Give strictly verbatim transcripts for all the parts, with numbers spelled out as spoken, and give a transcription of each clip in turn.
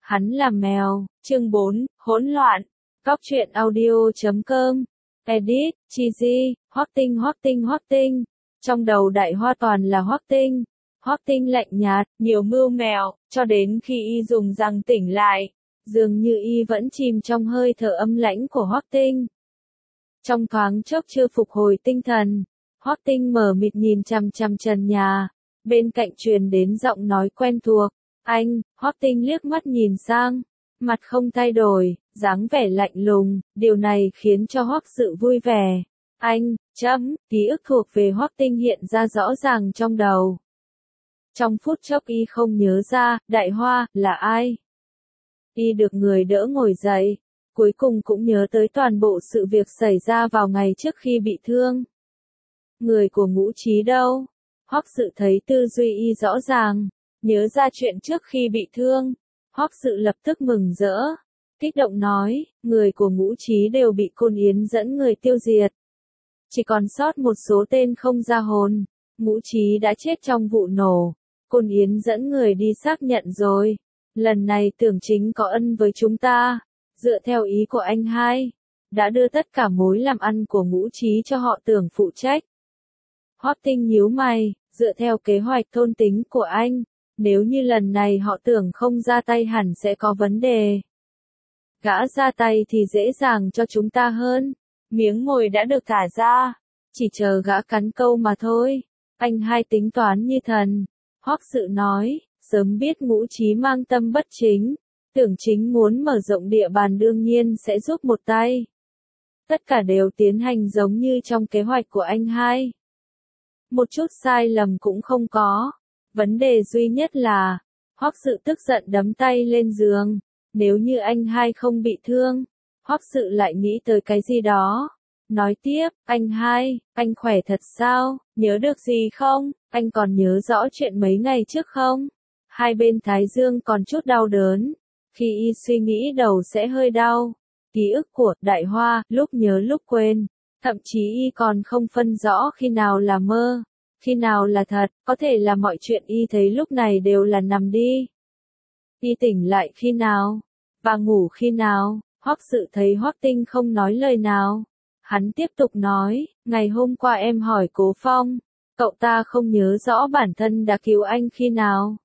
Hắn là mèo, chương bốn, hỗn loạn. Cóc truyện audio chấm com. Edit, Cheesy, Hoắc Tinh Hoắc Tinh Hoắc Tinh. Trong đầu Đại Hoa toàn là Hoắc Tinh. Hoắc Tinh lạnh nhạt, nhiều mưu mèo, cho đến khi y dùng răng tỉnh lại, dường như y vẫn chìm trong hơi thở âm lãnh của Hoắc Tinh. Trong thoáng chốc chưa phục hồi tinh thần, Hoắc Tinh mờ mịt nhìn chằm chằm trần nhà, bên cạnh truyền đến giọng nói quen thuộc. Anh, Hoắc Tinh liếc mắt nhìn sang, mặt không thay đổi, dáng vẻ lạnh lùng, điều này khiến cho Hoắc Sự vui vẻ. Anh, chấm, ký ức thuộc về Hoắc Tinh hiện ra rõ ràng trong đầu. Trong phút chốc y không nhớ ra, Đại Hoa, là ai? Y được người đỡ ngồi dậy, cuối cùng cũng nhớ tới toàn bộ sự việc xảy ra vào ngày trước khi bị thương. Người của Ngũ Chí đâu? Hoắc Sự thấy tư duy y rõ ràng, nhớ ra chuyện trước khi bị thương. Hoắc Sự lập tức mừng rỡ, kích động nói, người của Ngũ Chí đều bị Côn Yến dẫn người tiêu diệt. Chỉ còn sót một số tên không ra hồn. Ngũ Chí đã chết trong vụ nổ. Côn Yến dẫn người đi xác nhận rồi. Lần này tưởng chính có ân với chúng ta. Dựa theo ý của anh hai, đã đưa tất cả mối làm ăn của Ngũ Chí cho họ Tưởng phụ trách. Hoắc Tinh nhíu mày, dựa theo kế hoạch thôn tính của anh, nếu như lần này họ Tưởng không ra tay hẳn sẽ có vấn đề. Gã ra tay thì dễ dàng cho chúng ta hơn. Miếng mồi đã được thả ra, chỉ chờ gã cắn câu mà thôi. Anh hai tính toán như thần. Hoắc Sự nói, sớm biết Ngũ Chí mang tâm bất chính, Tưởng chính muốn mở rộng địa bàn đương nhiên sẽ giúp một tay. Tất cả đều tiến hành giống như trong kế hoạch của anh hai. Một chút sai lầm cũng không có. Vấn đề duy nhất là, Hoắc Sự tức giận đấm tay lên giường. Nếu như anh hai không bị thương, Hoắc Sự lại nghĩ tới cái gì đó. Nói tiếp, anh hai, anh khỏe thật sao, nhớ được gì không, anh còn nhớ rõ chuyện mấy ngày trước không? Hai bên thái dương còn chút đau đớn, khi y suy nghĩ đầu sẽ hơi đau. Ký ức của Đại Hoa, lúc nhớ lúc quên, thậm chí y còn không phân rõ khi nào là mơ, khi nào là thật, có thể là mọi chuyện y thấy lúc này đều là nằm đi. Y tỉnh lại khi nào, và ngủ khi nào? Hoắc Sự thấy Hoắc Tinh không nói lời nào. Hắn tiếp tục nói, ngày hôm qua em hỏi Cố Phong, cậu ta không nhớ rõ bản thân đã cứu anh khi nào.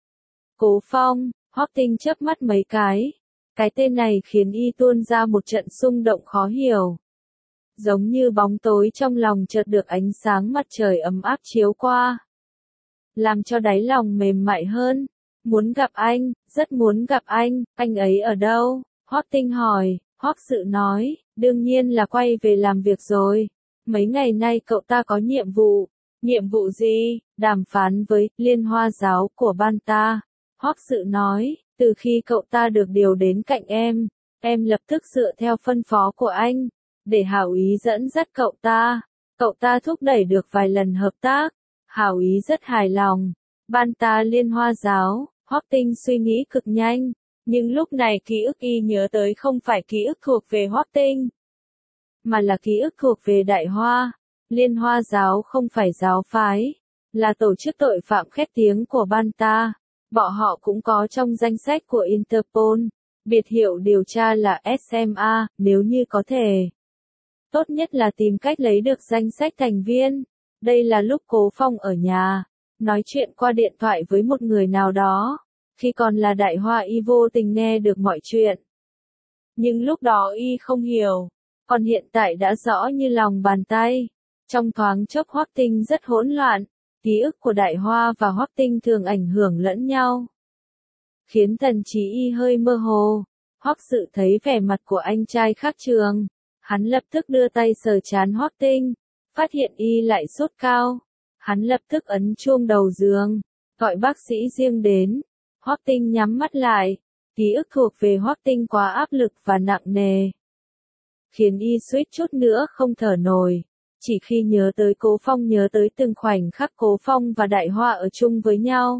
Cố Phong, Hoắc Tinh chớp mắt mấy cái. Cái tên này khiến y tuôn ra một trận xung động khó hiểu. Giống như bóng tối trong lòng chợt được ánh sáng mặt trời ấm áp chiếu qua. Làm cho đáy lòng mềm mại hơn. Muốn gặp anh, rất muốn gặp anh, anh ấy ở đâu? Hoắc Tinh hỏi. Hoắc Sự nói, đương nhiên là quay về làm việc rồi. Mấy ngày nay cậu ta có nhiệm vụ. Nhiệm vụ gì? Đàm phán với Liên Hoa giáo của ban ta. Hoắc Sự nói, từ khi cậu ta được điều đến cạnh em, em lập tức dựa theo phân phó của anh, để hảo ý dẫn dắt cậu ta. Cậu ta thúc đẩy được vài lần hợp tác. Hảo ý rất hài lòng. Ban ta Liên Hoa giáo. Hoắc Tinh suy nghĩ cực nhanh. Nhưng lúc này ký ức y nhớ tới không phải ký ức thuộc về Hoắc Tinh, mà là ký ức thuộc về Đại Hoa. Liên Hoa giáo không phải giáo phái, là tổ chức tội phạm khét tiếng của ban ta. Bọn họ cũng có trong danh sách của Interpol. Biệt hiệu điều tra là ét em a, nếu như có thể. Tốt nhất là tìm cách lấy được danh sách thành viên. Đây là lúc Cố Phong ở nhà, nói chuyện qua điện thoại với một người nào đó. Khi còn là Đại Hoa y vô tình nghe được mọi chuyện. Nhưng lúc đó y không hiểu. Còn hiện tại đã rõ như lòng bàn tay. Trong thoáng chốc Hoắc Tinh rất hỗn loạn. Ký ức của Đại Hoa và Hoắc Tinh thường ảnh hưởng lẫn nhau, khiến thần trí y hơi mơ hồ. Hoắc Sự thấy vẻ mặt của anh trai khác trường. Hắn lập tức đưa tay sờ trán Hoắc Tinh. Phát hiện y lại sốt cao. Hắn lập tức ấn chuông đầu giường, gọi bác sĩ riêng đến. Hoắc Tinh nhắm mắt lại. Ký ức thuộc về Hoắc Tinh quá áp lực và nặng nề, khiến y suýt chút nữa không thở nổi. Chỉ khi nhớ tới Cố Phong, nhớ tới từng khoảnh khắc Cố Phong và Đại Hoa ở chung với nhau,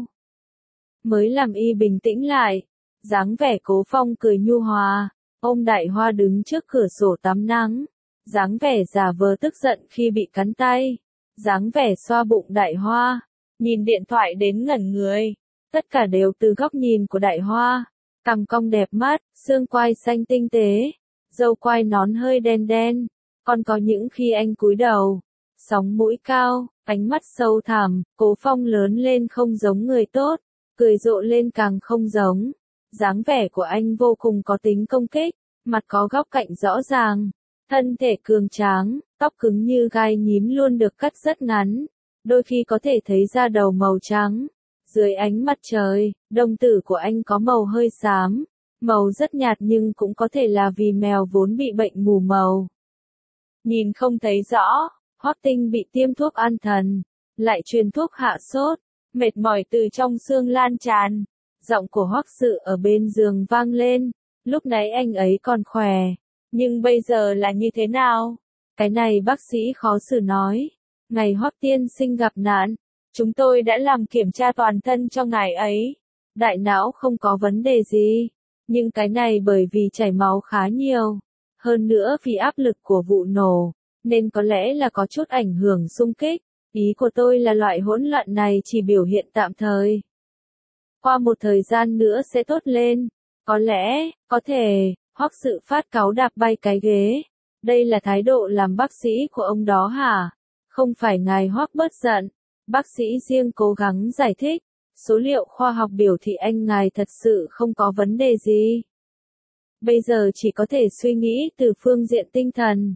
mới làm y bình tĩnh lại. Dáng vẻ Cố Phong cười nhu hòa, ôm Đại Hoa đứng trước cửa sổ tắm nắng. Dáng vẻ giả vờ tức giận khi bị cắn tay. Dáng vẻ xoa bụng Đại Hoa, nhìn điện thoại đến ngẩn người. Tất cả đều từ góc nhìn của Đại Hoa. Cằm cong đẹp mắt, xương quai xanh tinh tế, râu quai nón hơi đen đen, còn có những khi anh cúi đầu, sóng mũi cao, ánh mắt sâu thẳm, Cố Phong lớn lên không giống người tốt, cười rộ lên càng không giống. Dáng vẻ của anh vô cùng có tính công kích, mặt có góc cạnh rõ ràng, thân thể cường tráng, tóc cứng như gai nhím luôn được cắt rất ngắn, đôi khi có thể thấy da đầu màu trắng. Dưới ánh mặt trời, đồng tử của anh có màu hơi xám, màu rất nhạt nhưng cũng có thể là vì mèo vốn bị bệnh mù màu. Nhìn không thấy rõ, Hoắc Tinh bị tiêm thuốc an thần, lại truyền thuốc hạ sốt, mệt mỏi từ trong xương lan tràn. Giọng của Hoắc Sự ở bên giường vang lên, lúc nãy anh ấy còn khỏe, nhưng bây giờ là như thế nào? Cái này bác sĩ khó xử nói, ngày Hoắc tiên sinh gặp nạn, chúng tôi đã làm kiểm tra toàn thân cho ngài ấy, đại não không có vấn đề gì, nhưng cái này bởi vì chảy máu khá nhiều, hơn nữa vì áp lực của vụ nổ, nên có lẽ là có chút ảnh hưởng xung kích, ý của tôi là loại hỗn loạn này chỉ biểu hiện tạm thời. Qua một thời gian nữa sẽ tốt lên, có lẽ, có thể, Hoắc Sự phát cáu đạp bay cái ghế. Đây là thái độ làm bác sĩ của ông đó hả? Không phải ngài Hoắc bớt giận. Bác sĩ riêng cố gắng giải thích, số liệu khoa học biểu thị anh ngài thật sự không có vấn đề gì. Bây giờ chỉ có thể suy nghĩ từ phương diện tinh thần.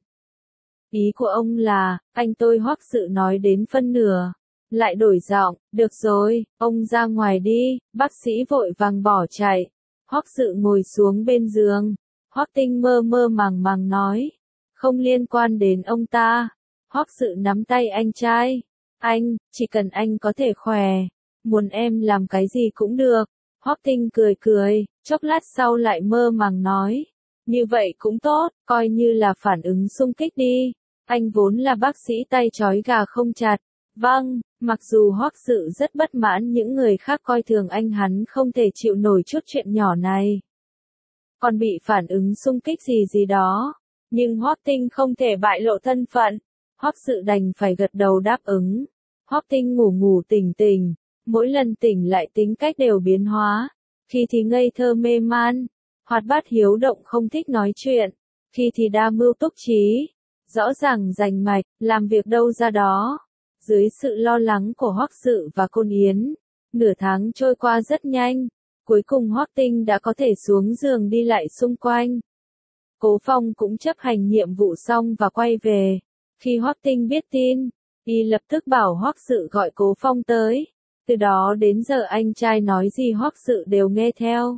Ý của ông là, anh tôi Hoắc Sự nói đến phân nửa. Lại đổi giọng, được rồi, ông ra ngoài đi, bác sĩ vội vàng bỏ chạy. Hoắc Sự ngồi xuống bên giường, Hoắc Tinh mơ mơ màng màng nói, không liên quan đến ông ta. Hoắc Sự nắm tay anh trai, anh, chỉ cần anh có thể khỏe, muốn em làm cái gì cũng được. Hoắc Tinh cười cười, chốc lát sau lại mơ màng nói, như vậy cũng tốt, coi như là phản ứng xung kích đi, anh vốn là bác sĩ tay trói gà không chặt. Vâng, mặc dù Hoắc Sự rất bất mãn những người khác coi thường anh hắn không thể chịu nổi chút chuyện nhỏ này. Còn bị phản ứng xung kích gì gì đó, nhưng Hoắc Tinh không thể bại lộ thân phận, Hoắc Sự đành phải gật đầu đáp ứng. Hoắc Tinh ngủ ngủ tỉnh tỉnh, mỗi lần tỉnh lại tính cách đều biến hóa, khi thì ngây thơ mê man, hoạt bát hiếu động không thích nói chuyện, khi thì đa mưu túc trí, rõ ràng rành mạch, làm việc đâu ra đó. Dưới sự lo lắng của Hoắc Sự và Côn Yến, nửa tháng trôi qua rất nhanh, cuối cùng Hoắc Tinh đã có thể xuống giường đi lại xung quanh. Cố Phong cũng chấp hành nhiệm vụ xong và quay về. Khi Hoắc Tinh biết tin, y lập tức bảo Hoắc Sự gọi Cố Phong tới. Từ đó đến giờ anh trai nói gì Hoắc Sự đều nghe theo.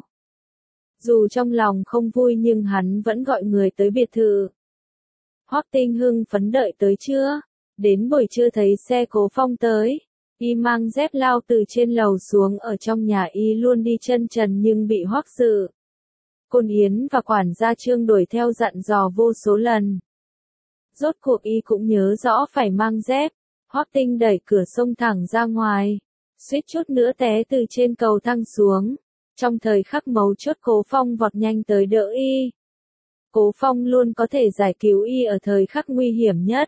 Dù trong lòng không vui nhưng hắn vẫn gọi người tới biệt thự. Hoắc Tinh hưng phấn đợi tới trưa. Đến buổi trưa thấy xe Cố Phong tới, y mang dép lao từ trên lầu xuống, ở trong nhà y luôn đi chân trần nhưng bị Hoắc Sự, Côn Yến và quản gia Trương đuổi theo dặn dò vô số lần. Rốt cuộc y cũng nhớ rõ phải mang dép. Hoắc Tinh đẩy cửa xông thẳng ra ngoài, suýt chút nữa té từ trên cầu thang xuống. Trong thời khắc mấu chốt Cố Phong vọt nhanh tới đỡ y. Cố Phong luôn có thể giải cứu y ở thời khắc nguy hiểm nhất.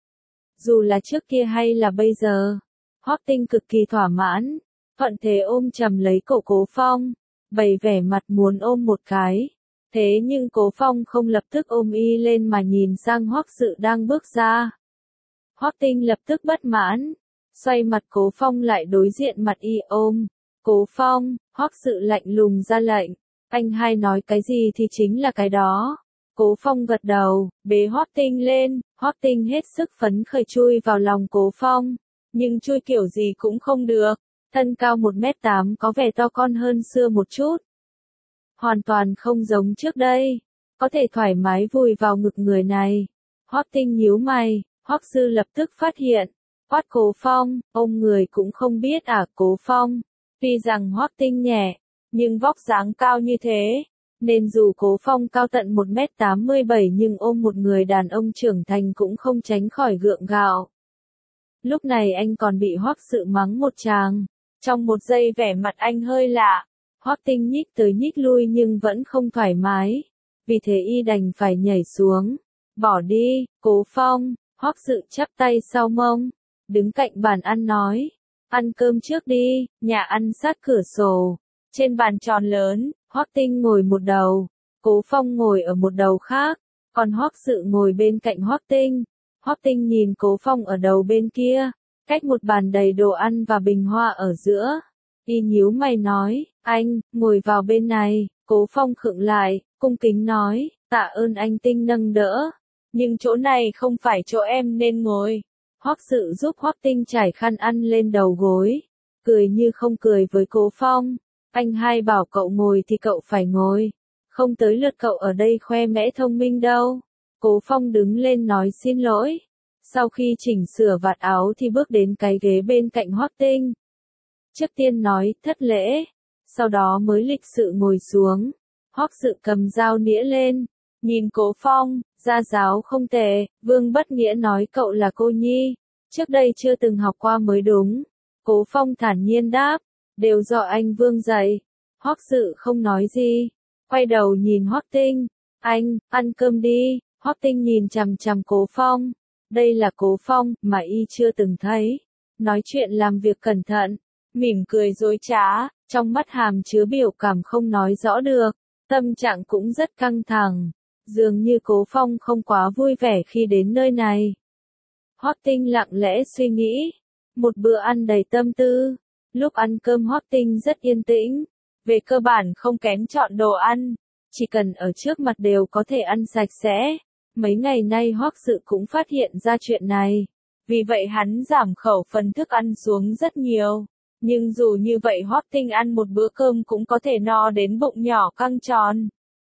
Dù là trước kia hay là bây giờ, Hoắc Tinh cực kỳ thỏa mãn, thuận thế ôm chầm lấy cổ Cố Phong, bày vẻ mặt muốn ôm một cái. Thế nhưng Cố Phong không lập tức ôm y lên mà nhìn sang Hoắc Sự đang bước ra. Hoắc Tinh lập tức bất mãn, xoay mặt Cố Phong lại đối diện mặt y ôm. Cố Phong, Hoắc Sự lạnh lùng ra lệnh, anh hai nói cái gì thì chính là cái đó. Cố Phong gật đầu, bế Hoắc Tinh lên, Hoắc Tinh hết sức phấn khởi chui vào lòng Cố Phong, nhưng chui kiểu gì cũng không được, thân cao một mét tám có vẻ to con hơn xưa một chút. Hoàn toàn không giống trước đây, có thể thoải mái vùi vào ngực người này. Hoắc Tinh nhíu mày, Hoắc Sư lập tức phát hiện, quát Cố Phong, ông người cũng không biết à. Cố Phong, tuy rằng Hoắc Tinh nhẹ, nhưng vóc dáng cao như thế, nên dù Cố Phong cao tận một mét tám mươi bảy nhưng ôm một người đàn ông trưởng thành cũng không tránh khỏi gượng gạo. Lúc này anh còn bị Hoắc Sự mắng một tràng, trong một giây vẻ mặt anh hơi lạ. Hoắc Tinh nhích tới nhích lui nhưng vẫn không thoải mái, vì thế y đành phải nhảy xuống. Bỏ đi, Cố Phong. Hoắc Sự chắp tay sau mông, đứng cạnh bàn ăn nói, ăn cơm trước đi, nhà ăn sát cửa sổ, Trên bàn tròn lớn, Hoắc Tinh ngồi một đầu, Cố Phong ngồi ở một đầu khác, còn Hoắc Sự ngồi bên cạnh Hoắc Tinh. Hoắc Tinh nhìn Cố Phong ở đầu bên kia, cách một bàn đầy đồ ăn và bình hoa ở giữa. Y nhíu mày nói, anh, ngồi vào bên này. Cố Phong khựng lại, cung kính nói, tạ ơn anh Tinh nâng đỡ. Nhưng chỗ này không phải chỗ em nên ngồi. Hoắc Sự giúp Hoắc Tinh trải khăn ăn lên đầu gối, cười như không cười với Cố Phong. Anh hai bảo cậu ngồi thì cậu phải ngồi, không tới lượt cậu ở đây khoe mẽ thông minh đâu. Cố Phong đứng lên nói xin lỗi. Sau khi chỉnh sửa vạt áo thì bước đến cái ghế bên cạnh Hoắc Tinh. Trước tiên nói thất lễ, sau đó mới lịch sự ngồi xuống. Hoắc Sự cầm dao nĩa lên, nhìn Cố Phong, gia giáo không tệ. Vương Bất Nghĩa nói cậu là cô nhi, trước đây chưa từng học qua mới đúng. Cố Phong thản nhiên đáp, đều do anh Vương dạy. Hoắc Sự không nói gì, quay đầu nhìn Hoắc Tinh, anh, ăn cơm đi. Hoắc Tinh nhìn chằm chằm Cố Phong, đây là Cố Phong mà y chưa từng thấy. Nói chuyện làm việc cẩn thận, mỉm cười dối trá, trong mắt hàm chứa biểu cảm không nói rõ được, tâm trạng cũng rất căng thẳng. Dường như Cố Phong không quá vui vẻ khi đến nơi này. Hoắc Tinh lặng lẽ suy nghĩ, một bữa ăn đầy tâm tư. Lúc ăn cơm Hoắc Tinh rất yên tĩnh, về cơ bản không kén chọn đồ ăn, chỉ cần ở trước mặt đều có thể ăn sạch sẽ. Mấy ngày nay Hoắc Sự cũng phát hiện ra chuyện này, vì vậy hắn giảm khẩu phần thức ăn xuống rất nhiều. Nhưng dù như vậy Hoắc Tinh ăn một bữa cơm cũng có thể no đến bụng nhỏ căng tròn.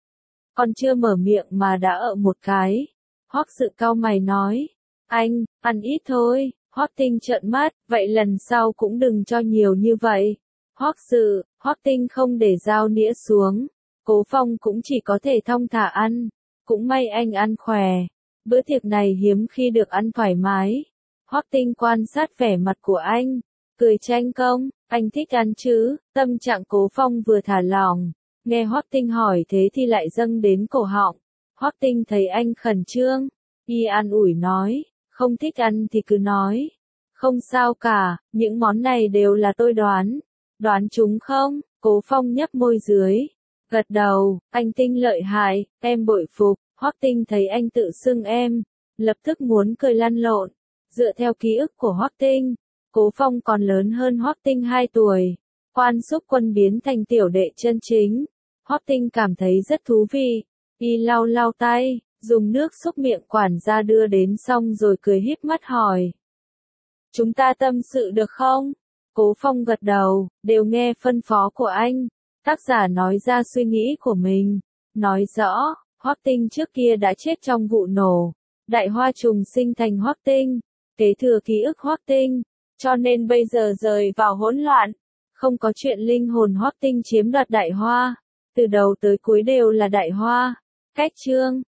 Còn chưa mở miệng mà đã ở một cái. Hoắc Sự cau mày nói, anh, ăn ít thôi. Hoắc Tinh trợn mắt, vậy lần sau cũng đừng cho nhiều như vậy. Hoắc Sự, Hoắc Tinh không để dao nĩa xuống. Cố Phong cũng chỉ có thể thong thả ăn. Cũng may anh ăn khỏe. Bữa tiệc này hiếm khi được ăn thoải mái. Hoắc Tinh quan sát vẻ mặt của anh, cười tranh công, anh thích ăn chứ? Tâm trạng Cố Phong vừa thả lỏng, nghe Hoắc Tinh hỏi thế thì lại dâng đến cổ họng. Hoắc Tinh thấy anh khẩn trương, y an ủi nói, không thích ăn thì cứ nói. Không sao cả, những món này đều là tôi đoán. Đoán chúng không? Cố Phong nhấp môi dưới, gật đầu, anh Tinh lợi hại, em bội phục. Hoắc Tinh thấy anh tự xưng em, lập tức muốn cười lăn lộn. Dựa theo ký ức của Hoắc Tinh, Cố Phong còn lớn hơn Hoắc Tinh hai tuổi. Quan Xúc Quân biến thành tiểu đệ chân chính. Hoắc Tinh cảm thấy rất thú vị. Y lau lau tay, dùng nước xúc miệng quản gia đưa đến xong rồi cười híp mắt hỏi. Chúng ta tâm sự được không? Cố Phong gật đầu, đều nghe phân phó của anh. Tác giả nói ra suy nghĩ của mình. Nói rõ, Hoắc Tinh trước kia đã chết trong vụ nổ. Đại Hoa trùng sinh thành Hoắc Tinh, kế thừa ký ức Hoắc Tinh, cho nên bây giờ rời vào hỗn loạn. Không có chuyện linh hồn Hoắc Tinh chiếm đoạt Đại Hoa. Từ đầu tới cuối đều là Đại Hoa. Cách chương